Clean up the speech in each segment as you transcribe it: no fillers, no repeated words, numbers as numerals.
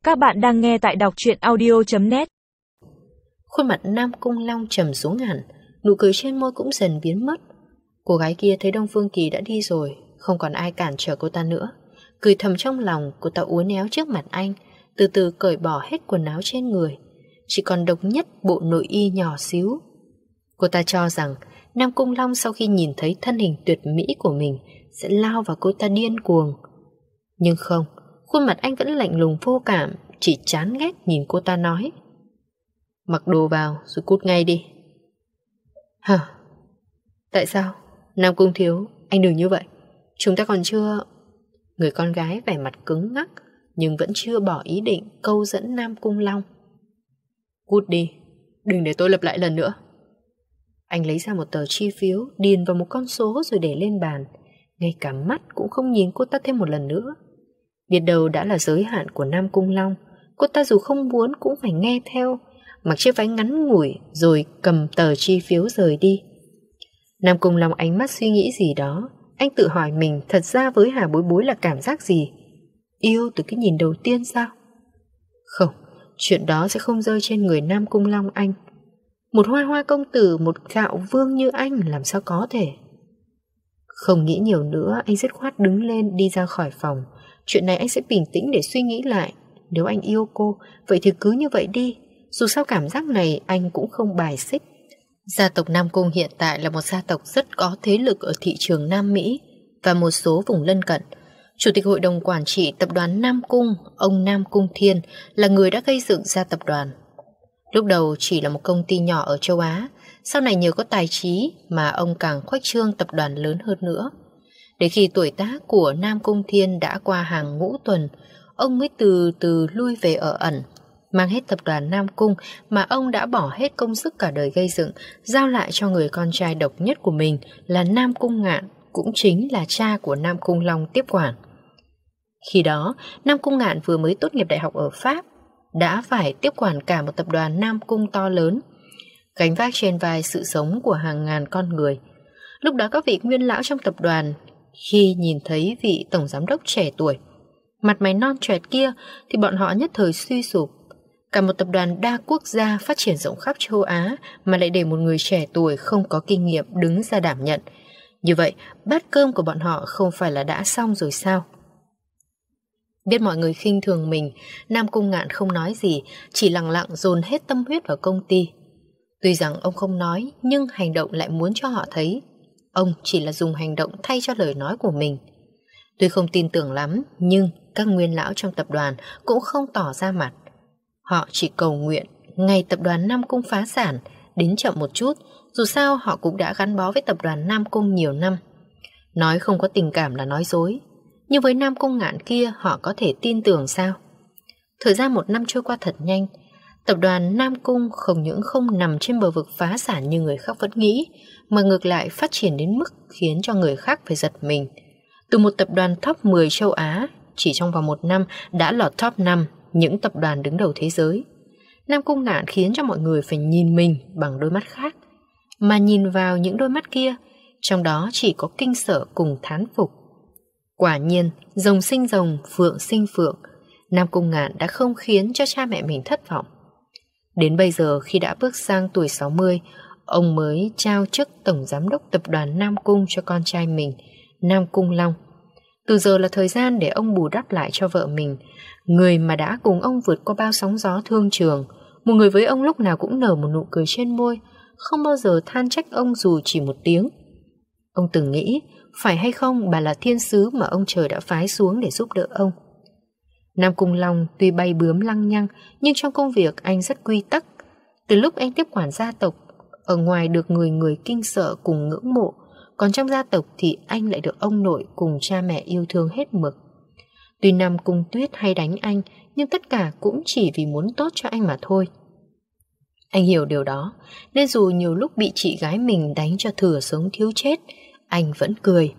Các bạn đang nghe tại đọc truyện audio.net. Khuôn mặt Nam Cung Long trầm xuống hẳn, nụ cười trên môi cũng dần biến mất. Cô gái kia thấy Đông Phương Kỳ đã đi rồi, không còn ai cản trở cô ta nữa. Cười thầm trong lòng, cô ta uốn éo trước mặt anh, từ từ cởi bỏ hết quần áo trên người, chỉ còn độc nhất bộ nội y nhỏ xíu. Cô ta cho rằng Nam Cung Long sau khi nhìn thấy thân hình tuyệt mỹ của mình sẽ lao vào cô ta điên cuồng. Nhưng không, khuôn mặt anh vẫn lạnh lùng vô cảm, chỉ chán ghét nhìn cô ta nói: mặc đồ vào rồi cút ngay đi. Hả? Tại sao? Nam Cung thiếu, anh đừng như vậy. Chúng ta còn chưa... Người con gái vẻ mặt cứng ngắc, nhưng vẫn chưa bỏ ý định câu dẫn Nam Cung Long. Cút đi, đừng để tôi lặp lại lần nữa. Anh lấy ra một tờ chi phiếu, điền vào một con số rồi để lên bàn. Ngay cả mắt cũng không nhìn cô ta thêm một lần nữa. Biết đâu đã là giới hạn của Nam Cung Long, cô ta dù không muốn cũng phải nghe theo, mặc chiếc váy ngắn ngủi rồi cầm tờ chi phiếu rời đi. Nam Cung Long ánh mắt suy nghĩ gì đó. Anh tự hỏi mình thật ra với Hà Bối Bối là cảm giác gì? Yêu từ cái nhìn đầu tiên sao? Không, chuyện đó sẽ không rơi trên người Nam Cung Long anh. Một hoa hoa công tử, một gạo vương như anh làm sao có thể? Không nghĩ nhiều nữa, anh dứt khoát đứng lên đi ra khỏi phòng. Chuyện này anh sẽ bình tĩnh để suy nghĩ lại. Nếu anh yêu cô, vậy thì cứ như vậy đi. Dù sao cảm giác này anh cũng không bài xích. Gia tộc Nam Cung hiện tại là một gia tộc rất có thế lực ở thị trường Nam Mỹ và một số vùng lân cận. Chủ tịch hội đồng quản trị tập đoàn Nam Cung, ông Nam Cung Thiên, là người đã gây dựng ra tập đoàn. Lúc đầu chỉ là một công ty nhỏ ở châu Á, sau này nhờ có tài trí mà ông càng khuếch trương tập đoàn lớn hơn nữa. Đến khi tuổi tác của Nam Cung Thiên đã qua hàng ngũ tuần, ông mới từ từ lui về ở ẩn, mang hết tập đoàn Nam Cung mà ông đã bỏ hết công sức cả đời gây dựng, giao lại cho người con trai độc nhất của mình là Nam Cung Ngạn, cũng chính là cha của Nam Cung Long tiếp quản. Khi đó, Nam Cung Ngạn vừa mới tốt nghiệp đại học ở Pháp, đã phải tiếp quản cả một tập đoàn Nam Cung to lớn, gánh vác trên vai sự sống của hàng ngàn con người. Lúc đó các vị nguyên lão trong tập đoàn khi nhìn thấy vị tổng giám đốc trẻ tuổi, mặt mày non choẹt kia thì bọn họ nhất thời suy sụp. Cả một tập đoàn đa quốc gia phát triển rộng khắp châu Á mà lại để một người trẻ tuổi không có kinh nghiệm đứng ra đảm nhận. Như vậy, bát cơm của bọn họ không phải là đã xong rồi sao? Biết mọi người khinh thường mình, Nam Cung Ngạn không nói gì, chỉ lặng lặng dồn hết tâm huyết vào công ty. Tuy rằng ông không nói, nhưng hành động lại muốn cho họ thấy. Ông chỉ là dùng hành động thay cho lời nói của mình. Tuy không tin tưởng lắm, nhưng các nguyên lão trong tập đoàn cũng không tỏ ra mặt. Họ chỉ cầu nguyện ngày tập đoàn Nam Cung phá sản, đến chậm một chút, dù sao họ cũng đã gắn bó với tập đoàn Nam Cung nhiều năm. Nói không có tình cảm là nói dối, nhưng với Nam Cung Ngạn kia họ có thể tin tưởng sao? Thời gian một năm trôi qua thật nhanh. Tập đoàn Nam Cung không những không nằm trên bờ vực phá sản như người khác vẫn nghĩ, mà ngược lại phát triển đến mức khiến cho người khác phải giật mình. Từ một tập đoàn top 10 châu Á, chỉ trong vòng một năm đã lọt top 5 những tập đoàn đứng đầu thế giới. Nam Cung Ngạn khiến cho mọi người phải nhìn mình bằng đôi mắt khác, mà nhìn vào những đôi mắt kia, trong đó chỉ có kinh sợ cùng thán phục. Quả nhiên, rồng sinh rồng, phượng sinh phượng, Nam Cung Ngạn đã không khiến cho cha mẹ mình thất vọng. Đến bây giờ khi đã bước sang tuổi 60, ông mới trao chức tổng giám đốc tập đoàn Nam Cung cho con trai mình, Nam Cung Long. Từ giờ là thời gian để ông bù đắp lại cho vợ mình, người mà đã cùng ông vượt qua bao sóng gió thương trường, một người với ông lúc nào cũng nở một nụ cười trên môi, không bao giờ than trách ông dù chỉ một tiếng. Ông từng nghĩ, phải hay không bà là thiên sứ mà ông trời đã phái xuống để giúp đỡ ông. Nam Cung Long tuy bay bướm lăng nhăng, nhưng trong công việc anh rất quy tắc. Từ lúc anh tiếp quản gia tộc, ở ngoài được người người kinh sợ cùng ngưỡng mộ, còn trong gia tộc thì anh lại được ông nội cùng cha mẹ yêu thương hết mực. Tuy Nam Cung Tuyết hay đánh anh, nhưng tất cả cũng chỉ vì muốn tốt cho anh mà thôi. Anh hiểu điều đó, nên dù nhiều lúc bị chị gái mình đánh cho thừa sống thiếu chết, anh vẫn cười.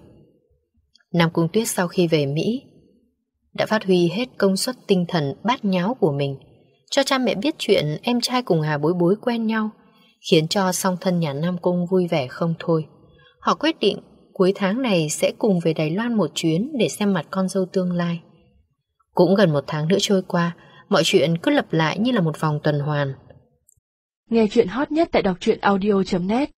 Nam Cung Tuyết sau khi về Mỹ đã phát huy hết công suất tinh thần bát nháo của mình, cho cha mẹ biết chuyện em trai cùng Hà Bối Bối quen nhau, khiến cho song thân nhà Nam Cung vui vẻ không thôi. Họ quyết định cuối tháng này sẽ cùng về Đài Loan một chuyến để xem mặt con dâu tương lai. Cũng gần một tháng nữa trôi qua, mọi chuyện cứ lặp lại như là một vòng tuần hoàn. Nghe chuyện hot nhất tại đọc truyện audio.net